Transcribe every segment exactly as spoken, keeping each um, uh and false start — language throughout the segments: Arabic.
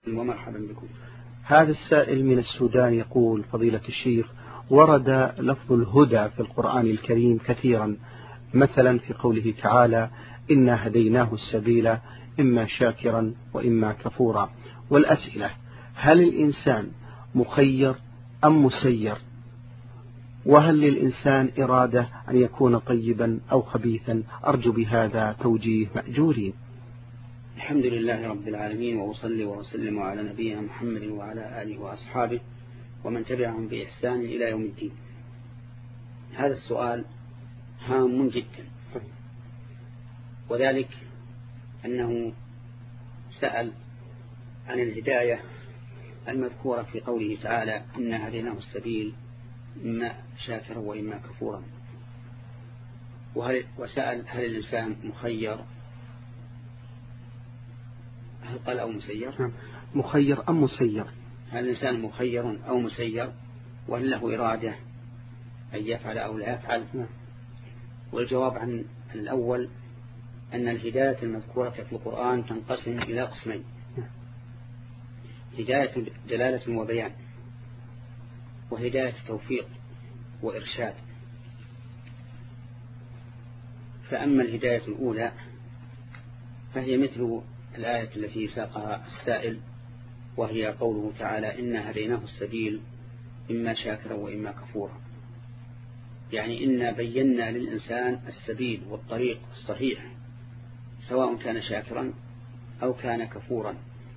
ومرحبا بكم. هذا السائل من السودان يقول: فضيلة الشيخ، ورد لفظ الهدى في القرآن الكريم كثيرا، مثلا في قوله تعالى: إنا هديناه السبيل إما شاكرا وإما كفورا. والأسئلة: هل الإنسان مخير أم مسير؟ وهل للإنسان إرادة أن يكون طيبا أو خبيثا؟ أرجو بهذا توجيه مأجورين. الحمد لله رب العالمين، وأصلي وأسلم على نبينا محمد وعلى آله وأصحابه ومن تبعهم بإحسان إلى يوم الدين. هذا السؤال هام جدا، وذلك أنه سأل عن الهداية المذكورة في قوله تعالى: إنا هديناه السبيل إما شاكرا وإما كفورا. وسأل: هل الإنسان مخير؟ هل قال أو مسير؟ مخير أم مسير؟ هل الإنسان مخير أو مسير؟ وهل له إرادة أن يفعل أو لا يفعل؟ والجواب عن الأول أن الهداية المذكورة في القرآن تنقسم إلى قسمين: هداية دلالة وبيان، وهداية توفيق وإرشاد. فأما الهداية الأولى فهي مثل الآية التي ساقها السائل، وهي قوله تعالى: إنا هديناه السبيل إما شاكرا وإما كفورا. يعني إنا بينا للإنسان السبيل والطريق الصحيح، سواء كان شاكرا أو كان كفورا،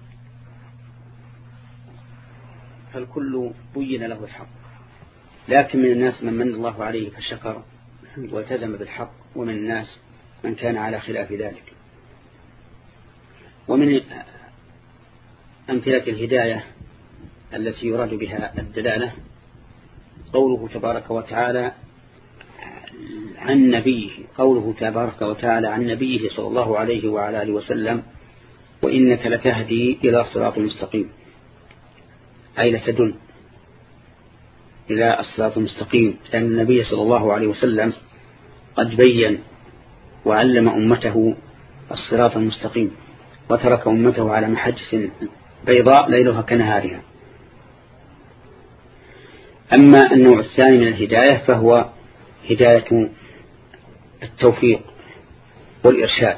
فالكل بين له الحق. لكن من الناس من من الله عليه فشكر والتزم بالحق، ومن الناس من كان على خلاف ذلك. ومن أمثلة الهداية التي يراد بها الدلالة قوله تبارك وتعالى عن نبيه قوله تبارك وتعالى عن نبيه صلى الله عليه وعلى آله وسلم: وإنك لتهدي إلى صراط مستقيم، أي لتدل إلى الصراط المستقيم، لأن النبي صلى الله عليه وسلم قد بين وعلم أمته الصراط المستقيم، وترك أمته على محجة بيضاء ليلها كنهارها. أما النوع الثاني من الهداية فهو هداية التوفيق والإرشاد،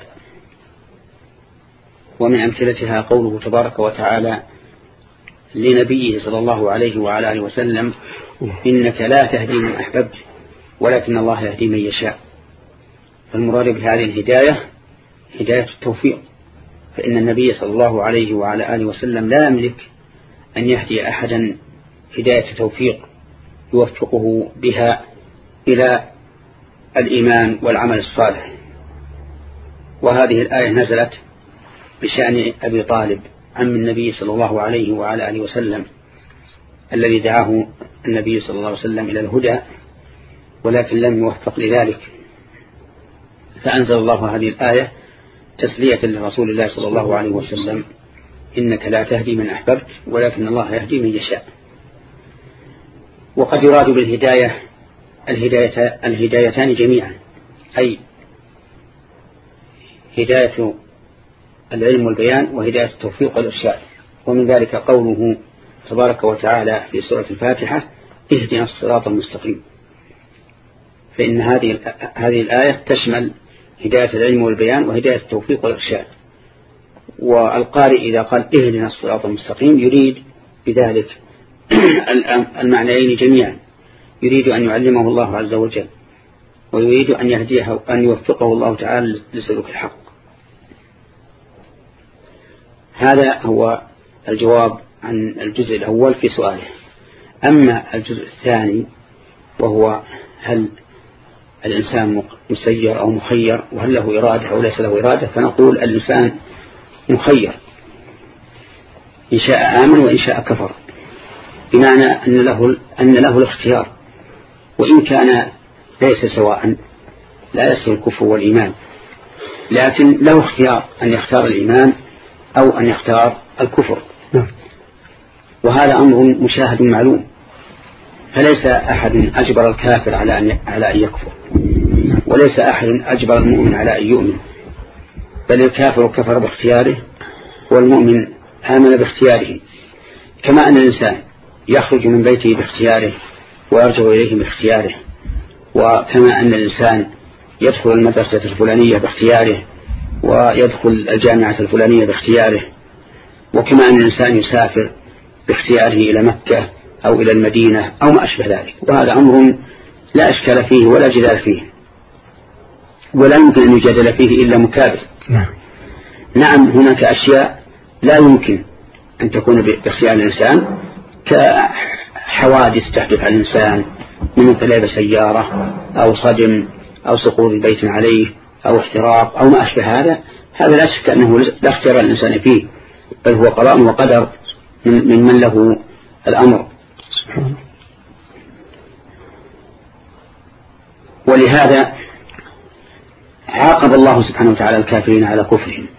ومن أمثلتها قوله تبارك وتعالى لنبيه صلى الله عليه وعلى آله وسلم: إنك لا تهدي من أحببت ولكن الله يهدي من يشاء. فالمراد بهذه الهداية هداية التوفيق، فإن النبي صلى الله عليه وعلى آله وسلم لا يملك أن يهدي أحدا هداية توفيق يوفقه بها إلى الإيمان والعمل الصالح. وهذه الآية نزلت بشأن أبي طالب عم النبي صلى الله عليه وعلى آله وسلم، الذي دعاه النبي صلى الله عليه وسلم إلى الهدى ولكن لم يوفق لذلك، فأنزل الله هذه الآية تسلية لرسول الله صلى الله عليه وسلم: إنك لا تهدي من أحببت ولكن الله يهدي من يشاء. وقد يراد بالهداية الهداية الهدايتان جميعا، أي هداية العلم والبيان وهداية التوفيق والإرشاد. ومن ذلك قوله تبارك وتعالى في سورة الفاتحة: اهدنا الصراط المستقيم. فإن هذه هذه الآية تشمل هداية العلم والبيان وهداية التوفيق والإرشاد. والقارئ إذا قال اهدنا الصراط المستقيم يريد بذلك المعنيين جميعا، يريد أن يعلمه الله عز وجل، ويريد أن يهديه أن يوفقه الله تعالى لسلوك الحق. هذا هو الجواب عن الجزء الأول في سؤاله. أما الجزء الثاني وهو هل الإنسان مسير أو مخير، وهل له إرادة أو ليس له إرادة، فنقول الإنسان مخير، إن شاء آمن وإن شاء كفر، بمعنى أن له, أن له الاختيار، وإن كان ليس سواء لا يستوي الكفر والإيمان، لكن له اختيار أن يختار الإيمان أو أن يختار الكفر. وهذا أمر مشاهد معلوم، فليس أحد أجبر الكافر على أن على أن يكفر، وليس أحد أجبر المؤمن على أن يؤمن، بل الكافر كفر باختياره والمؤمن آمن باختياره، كما أن الإنسان يخرج من بيته باختياره ويرجع إليه باختياره، وكما أن الإنسان يدخل المدرسة الفلانية باختياره ويدخل الجامعة الفلانية باختياره، وكما أن الإنسان يسافر باختياره إلى مكة أو إلى المدينة أو ما أشبه ذلك. وهذا أمر لا أشكال فيه ولا جدال فيه، ولا يمكن أن يجادل فيه إلا مكابر. نعم هناك أشياء لا يمكن أن تكون باختيار الإنسان، كحوادث تحدث على الإنسان من انقلاب سيارة أو صدم أو سقوط بيت عليه أو احتراق أو ما أشبه هذا. هذا لا شك أنه لا اختيار الإنسان فيه، بل هو قضاء وقدر من من له الأمر. ولهذا عاقب الله سبحانه وتعالى الكافرين على كفرهم،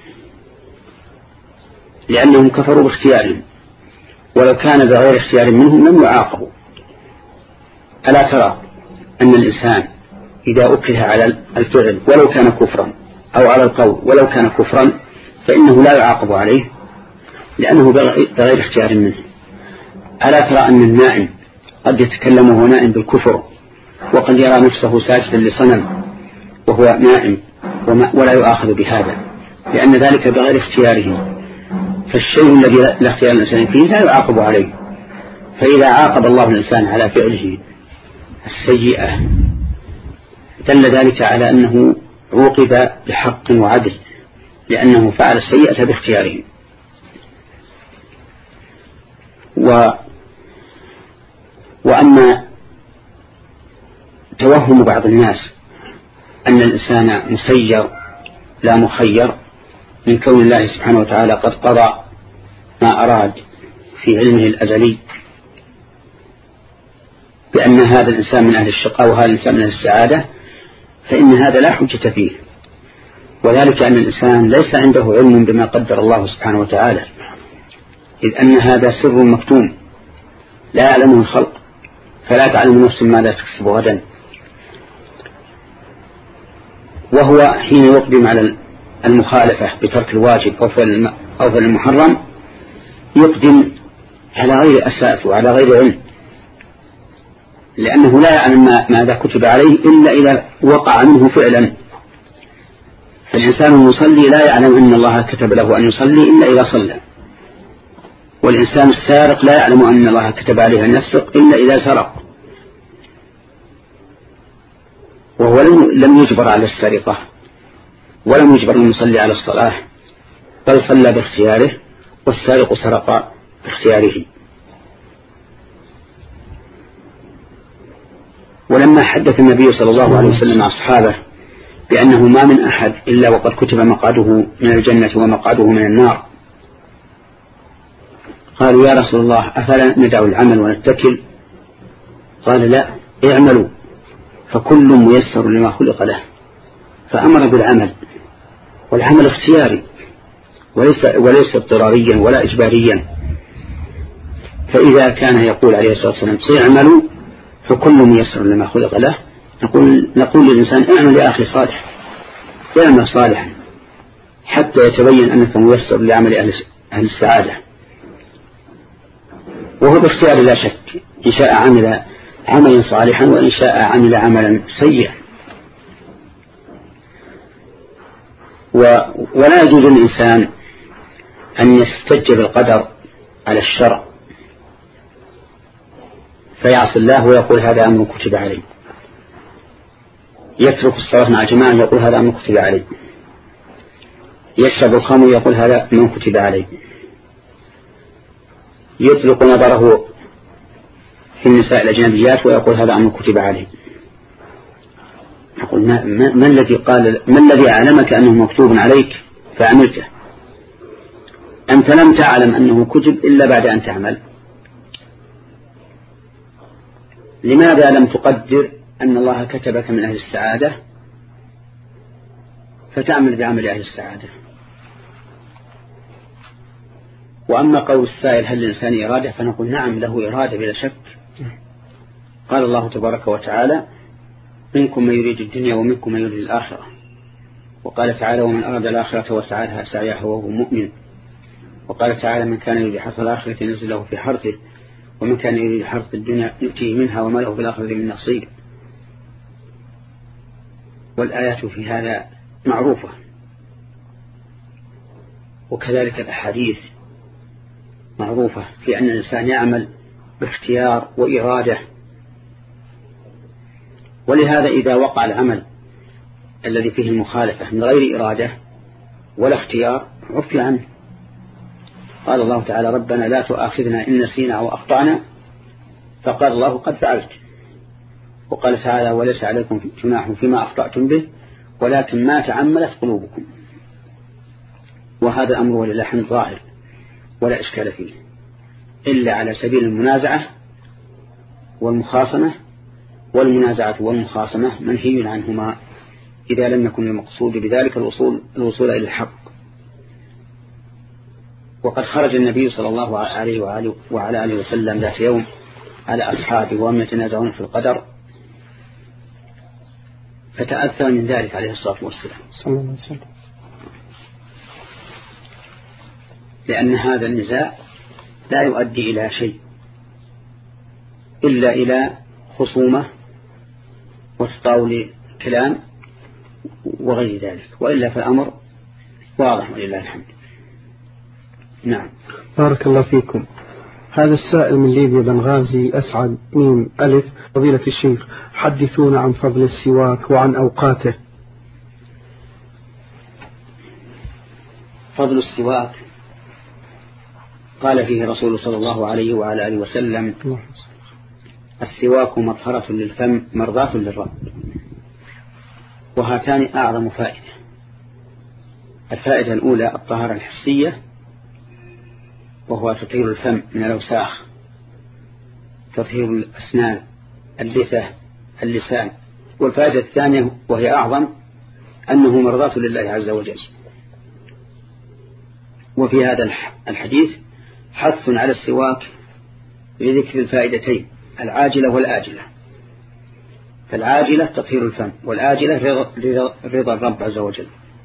لأنهم كفروا باختيارهم، ولو كان بغير اختيار منهم لم يعاقبوا. ألا ترى أن الإنسان إذا أكره على الفعل ولو كان كفرا أو على القول ولو كان كفرا فإنه لا يعاقب عليه لأنه بغير اختيار منه. ألا ترى أن النائم قد يتكلم وهو نائم بالكفر، وقد يرى نفسه ساجدا لصنم وهو نائم ولا يؤاخذ بهذا، لأن ذلك بغير اختياره. فالشيء الذي لا اختيار الإنسان فيه لا يعاقب عليه. فإذا عاقب الله الإنسان على فعله السيئة دل ذلك على أنه عوقب بحق وعدل، لأنه فعل السيئة باختياره. و وأما توهم بعض الناس أن الإنسان مسير لا مخير من كون الله سبحانه وتعالى قد قضى ما أراد في علمه الأزلي بأن هذا الإنسان من أهل الشقاء وهذا الإنسان من أهل السعادة، فإن هذا لا حجة فيه، وذلك أن الإنسان ليس عنده علم بما قدر الله سبحانه وتعالى، إذ أن هذا سر مكتوم لا يعلمه الخلق، فلا تعلم نفس ماذا تكسب غدا. وهو حين يقدم على المخالفة بترك الواجب أو فعل المحرم يقدم على غير أساس وعلى غير علم، لأنه لا يعلم ماذا كتب عليه إلا إذا وقع منه فعلا. فالإنسان المصلي لا يعلم أن الله كتب له أن يصلي إلا إذا صلى، والإنسان السارق لا يعلم أن الله كتب عليه أن يسرق إلا إذا سرق، وهو لم يجبر على السرقة ولم يجبر المصلي على الصلاة، بل صلى باختياره، والسارق سرق باختياره. ولما حدث النبي صلى الله عليه وسلم أصحابه بأنه ما من أحد إلا وقد كتب مقعده من الجنة ومقعده من النار، قالوا يا رسول الله أفلا ندع العمل ونتكل؟ قال لا، اعملوا فكل ميسر لما خلق له، فأمر بالعمل، والعمل اختياري وليس, وليس اضطراريا ولا إجباريا. فإذا كان يقول عليه الصلاة والسلام اعملوا فكل ميسر لما خلق له، نقول, نقول للإنسان اعمل يا أخي صالح، اعمل صالحا حتى يتبين أنك ميسر لعمل أهل السعادة، وهو باختيار لا شك، إن شاء عمل عملا صالحا وإن شاء عمل عملا سيئا. ولا يجوز للإنسان أن يستج بالقدر على الشرع فيعصي الله ويقول هذا أمر كتب عليه، يترك الصلاة مع جماعة يقول هذا أمر كتب عليه، يشرب الخمر يقول هذا أمر كتب عليه، يطلق نظره في النساء الأجنبيات ويقول هذا أمر كتب عليه. نقول ما, ما, ما الذي قال ما الذي أعلمك أنه مكتوب عليك فعملته؟ أنت لم تعلم أنه كتب إلا بعد أن تعمل. لماذا لم تقدر أن الله كتبك من أهل السعادة فتعمل بعمل أهل السعادة؟ وأما قول السائل هل الإنسان إرادة، فنقول نعم له إرادة بلا شك. قال الله تبارك وتعالى منكم من يريد الدنيا ومنكم من يريد الآخرة، وقال تعالى ومن أراد الآخرة وسعى لها سعيها وهو مؤمن. وقال تعالى من كان يريد حرث الآخرة نزل له في حرثه ومن كان يريد حرث الدنيا نؤتيه منها وما له في الآخرة من نصيب. والآيات في هذا معروفة، وكذلك الأحاديث معروفة في أن الإنسان يعمل باختيار وإرادة. ولهذا إذا وقع العمل الذي فيه المخالفة من غير إرادة ولا اختيار عفي عنه. قال الله تعالى ربنا لا تؤاخذنا إن نسينا أو أخطأنا، فقال الله قد فعلت. وقال تعالى وليس عليكم جناح فيما أخطأتم به ولكن ما تعملت قلوبكم. وهذا الأمر ولله الحمد ظاهر ولا إشكال فيه، إلا على سبيل المنازعة والمخاصمة. والمنازعة والمخاصمة منهي عنهما إذا لم يكن المقصود بذلك الوصول, الوصول إلى الحق. وقد خرج النبي صلى الله عليه وآله وعلى آله وسلم ذات يوم على أصحابه وهم يتنازعون في القدر، فتأثر من ذلك عليه الصلاة والسلام صلى الله عليه وسلم، لأن هذا النزاع لا يؤدي إلى شيء إلا إلى خصومة وتطاول كلام وغير ذلك، وإلا فالأمر واضح ولله الحمد. نعم. بارك الله فيكم. هذا السائل من ليبيا بنغازي أسعد ميم ألف: فضيلة الشيخ حدثونا عن فضل السواك وعن أوقاته. فضل السواك قال فيه رسول صلى الله عليه وعلى آله وسلم السواك مطهرة للفم مرضاة للرب. وهاتان أعظم فائدة. الفائدة الأولى الطهارة الحسية وهو تطهير الفم من الأوساخ، تطهير الأسنان، اللثة، اللسان. والفائدة الثانية وهي أعظم أنه مرضاة لله عز وجل. وفي هذا الحديث حث على السواك لذكر الفائدتين العاجلة والآجلة. فالعاجلة تطهير الفم، والآجلة رضا, رضا الرب عز وجل.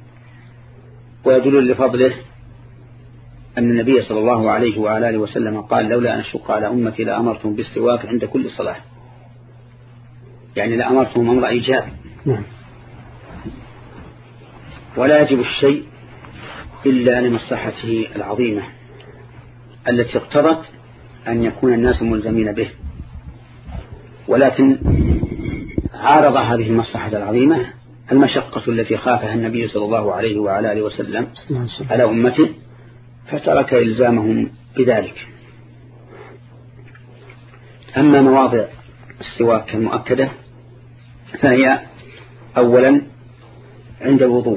ويدل لفضله أن النبي صلى الله عليه وعلى آله وسلم قال لولا أن أشق على أمتي لأمرتهم بالسواك عند كل صلاة، يعني لأمرتهم أمر إيجاب. ولا يجب الشيء إلا لمصلحته العظيمة التي اقتضت أن يكون الناس ملزمين به، ولكن عارض هذه المصلحة العظيمة المشقة التي خافها النبي صلى الله عليه وعلى آله وسلم على أمته، فترك إلزامهم بذلك. أما مواضع السواك المؤكدة فهي أولا عند الوضوء،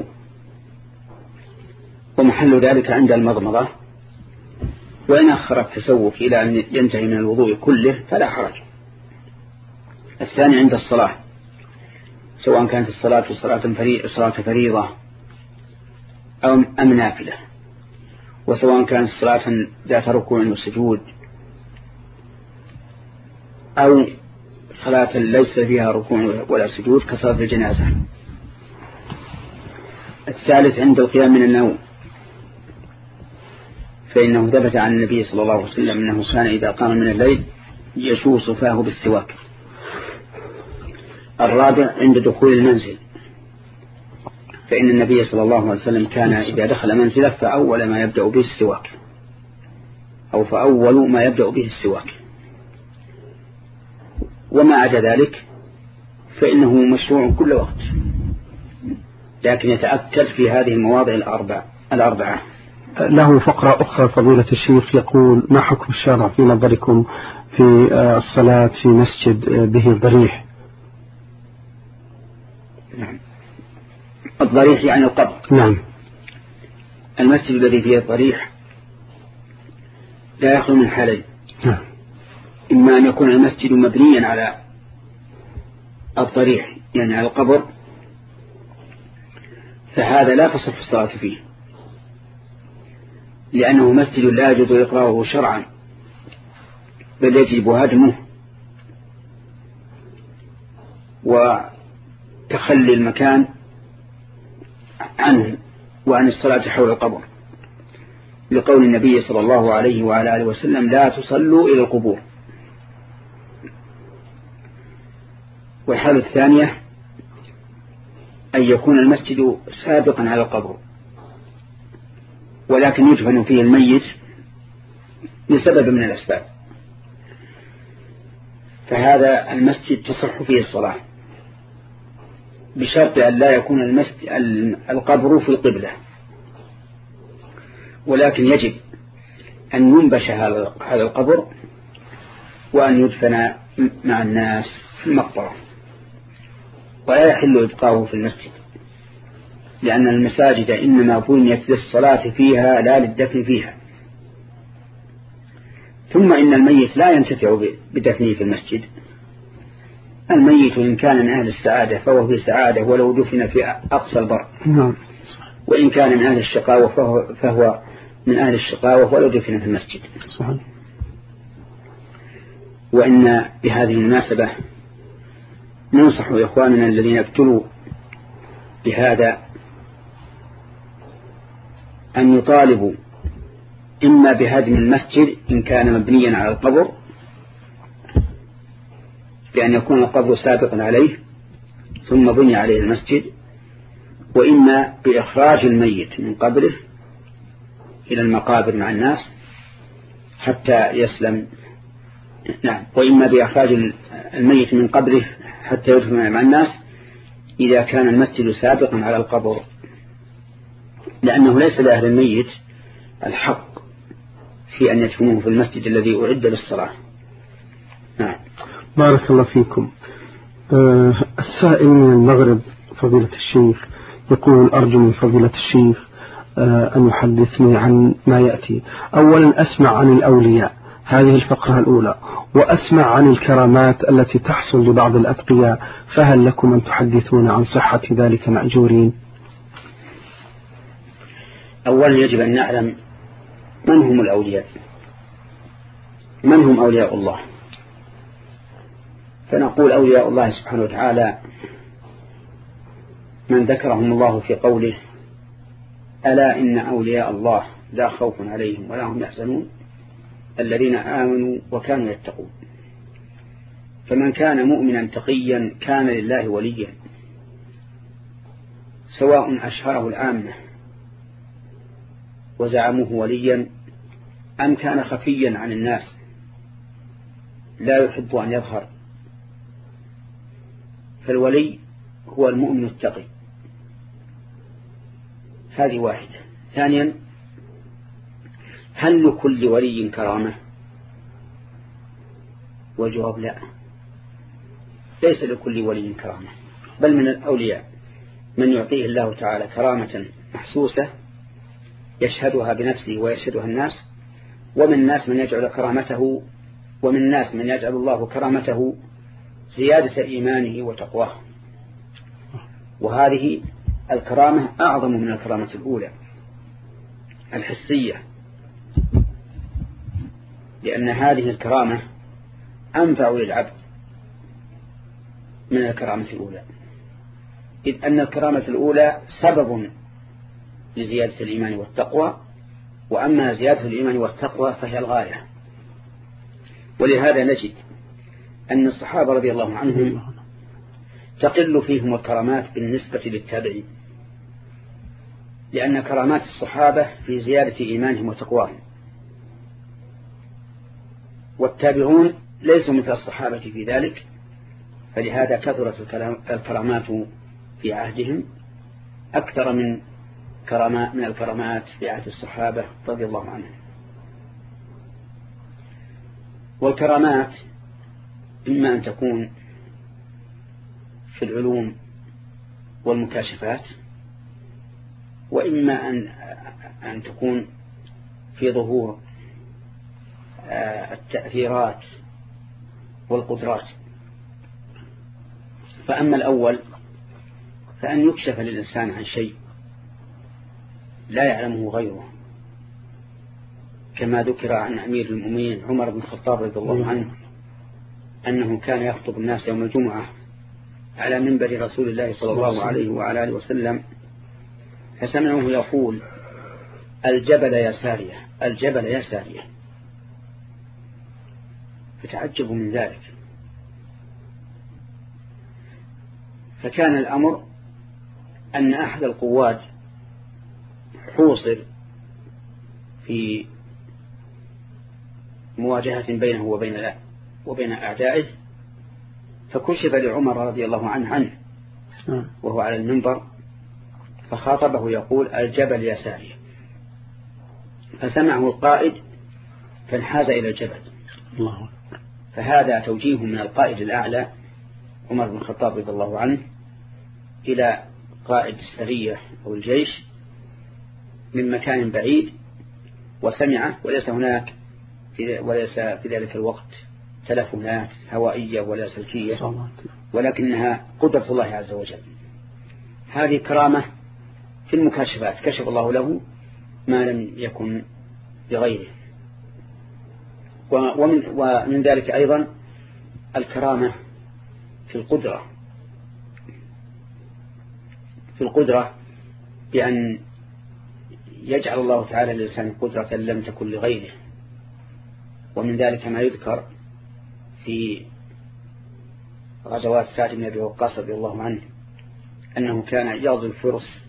ومحل ذلك عند المضمضة، وإن أخر التسوك إلى أن ينتهي من الوضوء كله فلا حرج. الثاني عند الصلاة، سواء كانت الصلاة صلاة فريضة أو أم نافلة، وسواء كانت صلاة ذات ركوع وسجود أو صلاة ليس فيها ركوع ولا سجود كصلاة الجنازة. الثالث عند القيام من النوم، فإنه ثبت عن النبي صلى الله عليه وسلم أنه كان إذا قام من الليل يشوص فاه بالسواك. الرابع عند دخول المنزل، فإن النبي صلى الله عليه وسلم كان إذا دخل منزله فأول ما يبدأ به السواك، أو فأول ما يبدأ به السواك. وما عدا ذلك فإنه مشروع كل وقت، لكن يتأكد في هذه المواضع الأربع الأربعة. له فقرة أخرى فضيلة الشيخ يقول: ما حكم الشرع في نظركم في الصلاة في مسجد به الضريح؟ نعم. الضريح يعني القبر. نعم. المسجد الذي فيه الضريح لا يخلو من حالين: نعم. إما أن يكون المسجد مبنيا على الضريح يعني على القبر، فهذا لا تصح الصلاة فيه، لأنه مسجد لا يجوز إقراره شرعا، بل يجب هدمه وتخلي المكان عنه وعن الصلاة حول القبر. لقول النبي صلى الله عليه وعلى آله وسلم لا تصلوا إلى القبور. والحالة الثانية أن يكون المسجد سابقا على القبر ولكن يدفن فيه الميت لسبب من الأسباب، فهذا المسجد تصح فيه الصلاة بشرط أن لا يكون المسجد القبر في القبلة، ولكن يجب أن ينبش هذا القبر وأن يدفن مع الناس في المقبرة، ولا يحل إبقاؤه في المسجد، لأن المساجد إنما بنيت للصلاة فيها لا للدفن فيها. ثم إن الميت لا ينتفع بدفنه في المسجد. الميت إن كان من أهل السعادة فهو في سعادة ولو دفن في أقصى البر، وإن كان من أهل الشقاوة فهو, فهو من أهل الشقاوة ولو دفن في المسجد. صحيح. وإن بهذه المناسبة ننصح إخواننا الذين ابتلوا بهذا أن يطالبوا إما بهدم المسجد إن كان مبنيا على القبر بأن يكون القبر سابقا عليه ثم بني عليه المسجد، وإما بإخراج الميت من قبره إلى المقابر مع الناس حتى يسلم. نعم. وإما بإخراج الميت من قبره حتى يدفن مع الناس إذا كان المسجد سابقا على القبر، لأنه ليس لأهل الميت الحق في أن يدفنوه في المسجد الذي أعد للصلاة. نعم. بارك الله فيكم. أه السائل من المغرب فضيلة الشيخ يقول أرجو من فضيلة الشيخ أه أن يحدثني عن ما يأتي. أولا أسمع عن الأولياء، هذه الفقرة الأولى، وأسمع عن الكرامات التي تحصل لبعض الأتقياء، فهل لكم أن تحدثون عن صحة ذلك مأجورين؟ أولا يجب أن نعلم من هم الأولياء، من هم أولياء الله. فنقول أولياء الله سبحانه وتعالى من ذكرهم الله في قوله ألا إن أولياء الله لا خوف عليهم ولا هم يحزنون الذين آمنوا وكانوا يتقون. فمن كان مؤمنا تقيا كان لله وليا، سواء أشهره العامة وزعموه وليا أم كان خفيا عن الناس لا يحب أن يظهر. فالولي هو المؤمن التقي. هذه واحدة. ثانيا، هل لكل ولي كرامة؟ والجواب لا، ليس لكل ولي كرامة، بل من الأولياء من يعطيه الله تعالى كرامة محسوسة يشهدها بنفسه ويشهدها الناس، ومن الناس من يجعل كرامته ومن الناس من يجعل الله كرامته زيادة إيمانه وتقواه. وهذه الكرامة أعظم من الكرامة الأولى الحسية، لأن هذه الكرامة أنفع للعبد من الكرامة الأولى، إذ أن الكرامة الأولى سبب لزيادة الإيمان والتقوى، وأما زيادة الإيمان والتقوى فهي الغاية. ولهذا نجد أن الصحابة رضي الله عنهم تقل فيهم الكرامات بالنسبة للتابعين، لأن كرامات الصحابة في زيادة إيمانهم وتقواهم، والتابعون ليسوا مثل الصحابة في ذلك، فلهذا كثرت الكرامات في عهدهم أكثر من كرامات من الكرامات في عهد الصحابة رضي الله عنهم. والكرامات إما أن تكون في العلوم والمكاشفات، وإما أن أن تكون في ظهور التأثيرات والقدرات. فأما الأول فأن يكشف للإنسان عن شيء لا يعلمه غيره، كما ذكر عن أمير المؤمنين عمر بن الخطاب رضي الله عنه أنه كان يخطب الناس يوم الجمعة على منبر رسول الله صلى الله عليه وعلى آله وسلم، فسمعه يقول الجبل يا سارية الجبل يا سارية، فتعجبوا من ذلك. فكان الأمر أن أحد القواد حوصر في مواجهة بينه وبين وبين أعدائه، فكشف لعمر رضي الله عنه عنه وهو على المنبر، فخاطبه يقول الجبل يا سارية، فسمعه القائد فانحاز إلى الجبل. الله. فهذا توجيه من القائد الأعلى عمر بن الخطاب رضي الله عنه إلى قائد السرية أو الجيش من مكان بعيد وسمعه، وليس هناك وليس في ذلك الوقت تلفونات هوائية ولا سلكية، ولكنها قدرة الله عز وجل. هذه كرامة في المكاشفات، كشف الله له ما لم يكن لغيره. ومن, ومن ذلك أيضا الكرامة في القدرة في القدرة بأن يجعل الله تعالى للإنسان قدرة لم تكن لغيره. ومن ذلك ما يذكر في غزوات سعد بن أبي وقاص رضي الله عنه أنه كان يغزو الفرس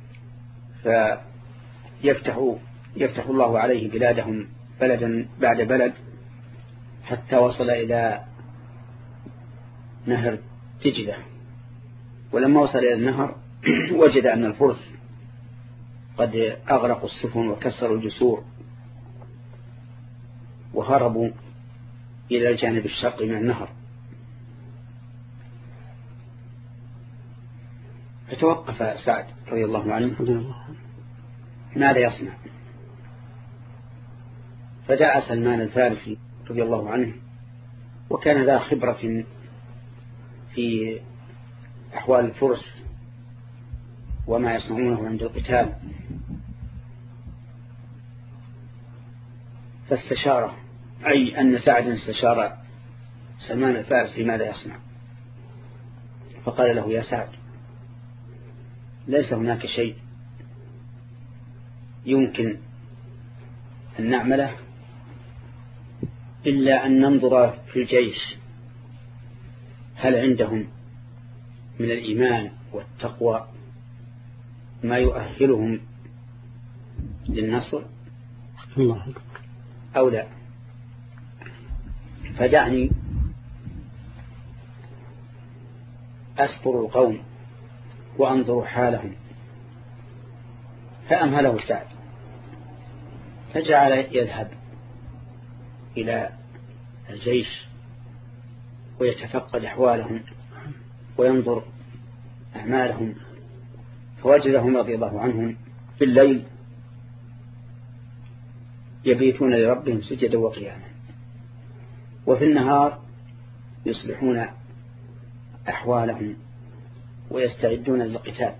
فيفتح يفتح الله عليه بلادهم بلدا بعد بلد حتى وصل إلى نهر دجلة. ولما وصل إلى النهر وجد أن الفرس قد أغرقوا السفن وكسروا الجسور وهربوا إلى الجانب الشرقي من النهر، فتوقف سعد رضي الله عنه ماذا يصنع؟ فجاء سلمان الفارسي رضي الله عنه، وكان ذا خبرة في أحوال الفرس وما يصنعونه عند القتال، فاستشاره، أي أن سعد استشار سلمان الفارسي ماذا يصنع. فقال له يا سعد ليس هناك شيء يمكن أن نعمله إلا أن ننظر في الجيش هل عندهم من الإيمان والتقوى ما يؤهلهم للنصر أو لا. فدعني أسطر القوم وأنظر حالهم. فأمهله سعد، فجعل يذهب إلى الجيش ويتفقد أحوالهم وينظر أعمالهم، فوجدهم رضي الله عنهم في الليل يبيتون لربهم سجدا وقياما، وفي النهار يصلحون أحوالهم ويستعدون للقتال.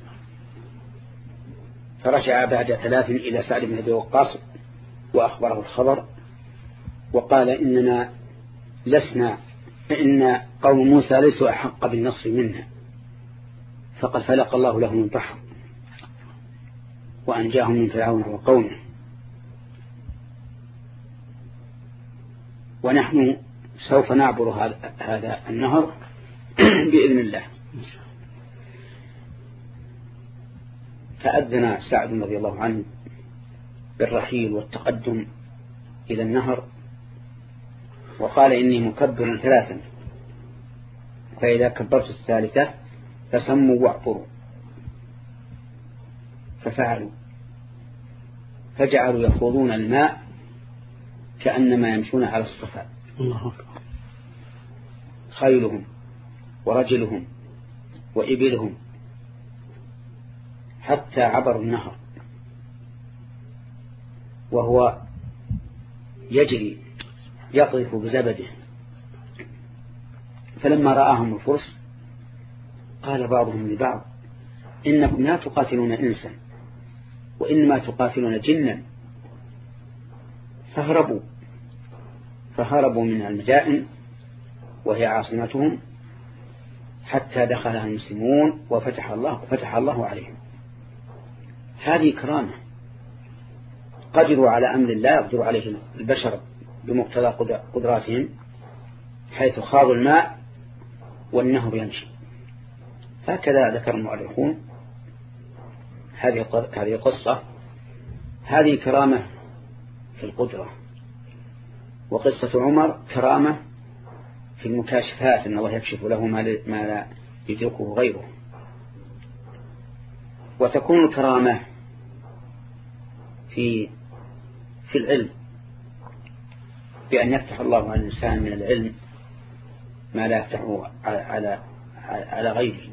فرجع بعد ثلاث إلى سعد بن أبي وقاص وأخبره الخبر وقال إننا لسنا فإن قوم موسى ليسوا أحق بالنصر منا، فقد فلق الله لهم البحر وأنجاهم من فرعون وقومه، ونحن سوف نعبر هذا النهر بإذن الله. فأذن سعد رضي الله عنه بالرحيل والتقدم إلى النهر، وقال إني مكبر ثلاثا، فإذا كبرت الثالثة فسموا واعبروا. ففعلوا، فجعلوا يخوضون الماء كأنما يمشون على الصفاء، خيلهم ورجلهم وإبلهم، حتى عبروا النهر وهو يجري يقذف بزبده. فلما رآهم الفرس قال بعضهم لبعض إنكم لا تقاتلون إنسا وإنما تقاتلون جنا، فهربوا فهربوا من المدائن وهي عاصمتهم حتى دخلها المسلمون وفتح الله فتح الله عليهم. هذه كرامة قدروا على أمر لا يقدر عليه البشر بمقتضى قدراتهم، حيث خاضوا الماء والنهر يمشي. هكذا ذكر المؤرخون هذه هذه قصة. هذه كرامة في القدرة، وقصة عمر كرامة في المكاشفات، أن الله يكشف له ما لا يدركه غيره. وتكون الكرامة في في العلم، بأن يفتح الله على الإنسان من العلم ما لا يفتحه على على غيره.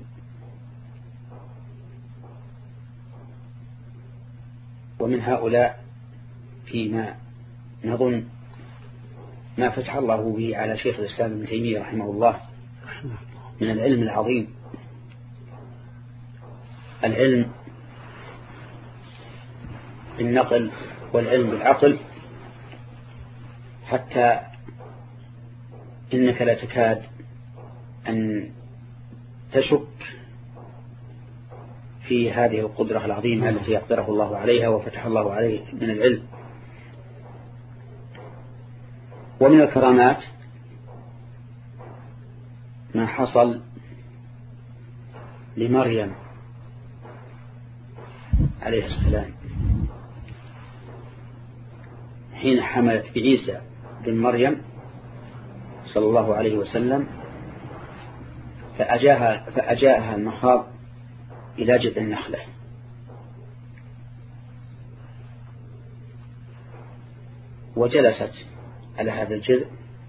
ومن هؤلاء فيما نظن ما فتح الله به على شيخ الإسلام ابن تيمية رحمه الله من العلم العظيم، العلم بالنقل والعلم بالعقل، حتى إنك لا تكاد أن تشك في هذه القدرة العظيمة التي أقدره الله عليها وفتح الله عليه من العلم. ومن الكرامات ما حصل لمريم عليه السلام حين حملت بعيسى بن مريم صلى الله عليه وسلم، فأجاها, فأجاها المخاض إلى جذع النخلة، وجلست على هذا الجذع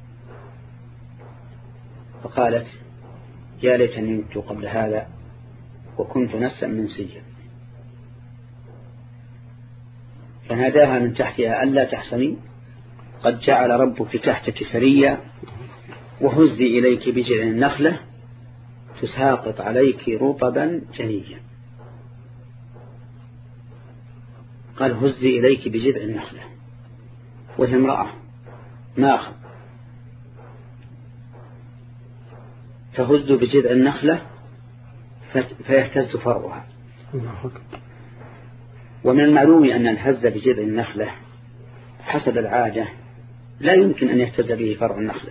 فقالت: يا ليتني مت قبل هذا وكنت نسا منسيا. فناداها من تحتها: ألا تحزني، قد جعل ربك تحتك سريا، وهزي إليك بجذع النخلة تساقط عليك رطبا جنيا. قال: هزي إليك بجذع النخلة، وهي امرأة ما أخذ، تهز بجذع النخلة فيهتز فرعها. ومن المعلوم أن الهز بجذع النخلة حسب العادة لا يمكن أن يهتز به فرع النخلة،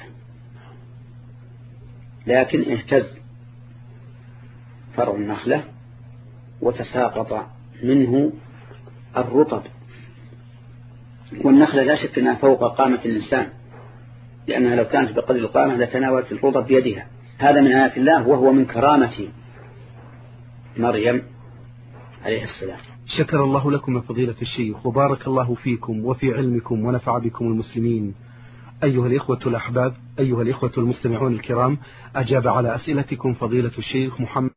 لكن اهتز فرع النخلة وتساقط منه الرطب. والنخلة لا شك أنها فوق قامة الإنسان، لأنها لو كانت بقدر القامة لتناولت الرطب بيدها. هذا من آيات الله، وهو من كرامة مريم عليه السلام. شكر الله لكم يا فضيلة الشيخ، وبارك الله فيكم وفي علمكم ونفع بكم المسلمين. أيها الإخوة الأحباب، أيها الإخوة المستمعون الكرام، أجاب على أسئلتكم فضيلة الشيخ محمد